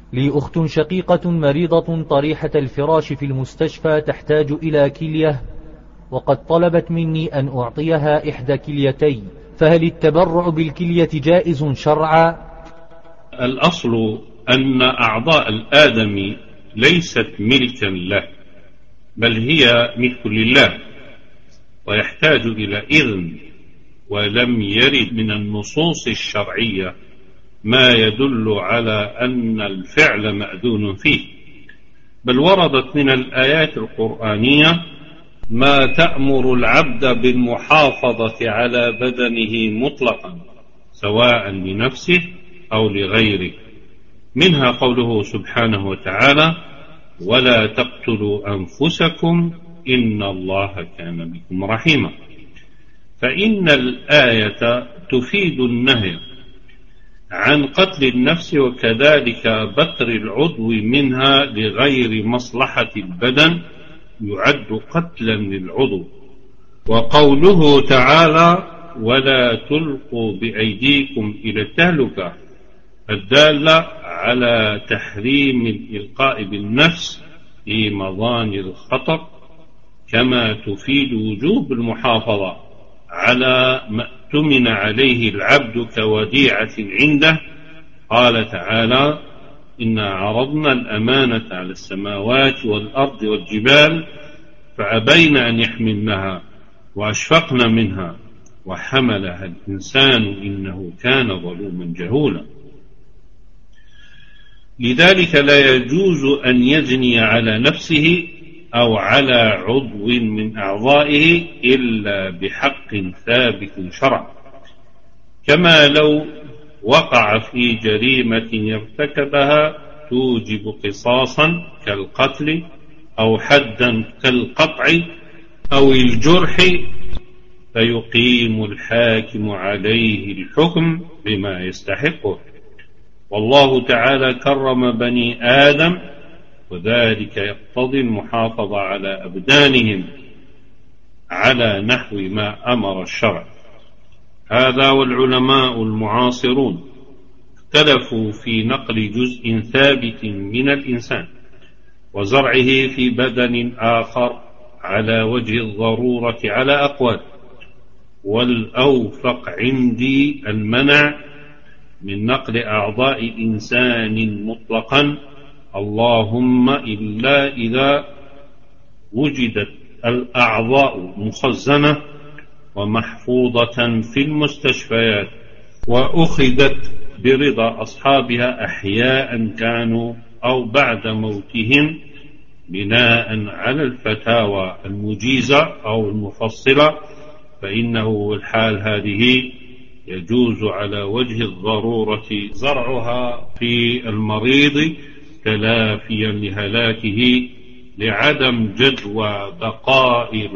لي أخت شقيقة مريضة طريحة الفراش في المستشفى تحتاج إلى كلية، وقد طلبت مني أن أعطيها إحدى كليتي، فهل التبرع بالكلية جائز شرعا؟ الأصل أن أعضاء الآدمي ليست ملكا له، بل هي ملك لله، ويحتاج إلى إذن، ولم يرد من النصوص الشرعية ما يدل على أن الفعل مأذون فيه، بل وردت من الآيات القرآنية ما تأمر العبد بالمحافظة على بدنه مطلقا سواء لنفسه أو لغيره، منها قوله سبحانه وتعالى: ولا تقتلوا أنفسكم إن الله كان بكم رحيما. فإن الآية تفيد النهي عن قتل النفس، وكذلك بتر العضو منها لغير مصلحة البدن يعد قتلا للعضو. وقوله تعالى: ولا تلقوا بأيديكم إلى التهلكة، الدالة على تحريم الإلقاء بالنفس في مظان الخطر، كما تفيد وجوب المحافظة على ما اؤتمن عليه العبد كوديعة عنده. قال تعالى: إنا عرضنا الأمانة على السماوات والأرض والجبال فأبين أن يحملنها وأشفقن منها وحملها الإنسان إنه كان ظلوما جهولا. لذلك لا يجوز أن يجني على نفسه أو على عضو من أعضائه إلا بحق ثابت شرعا، كما لو وقع في جريمة يرتكبها توجب قصاصا كالقتل أو حدا كالقطع أو الجرح، فيقيم الحاكم عليه الحكم بما يستحقه. والله تعالى كرم بني آدم، وذلك يقتضي المحافظة على أبدانهم على نحو ما أمر الشرع. هذا والعلماء المعاصرون اختلفوا في نقل جزء ثابت من الإنسان وزرعه في بدن آخر على وجه الضرورة على أقوال، والأوفق عندي المنع من نقل أعضاء إنسان مطلقا، اللهم إلا إذا وجدت الأعضاء مخزنة ومحفوظة في المستشفيات وأخذت برضا أصحابها أحياء كانوا أو بعد موتهم، بناء على الفتاوى المجيزة أو المفصلة، فإنه الحال هذه يجوز على وجه الضرورة زرعها في المريض تلافيا لهلاكه لعدم جدوى بقاء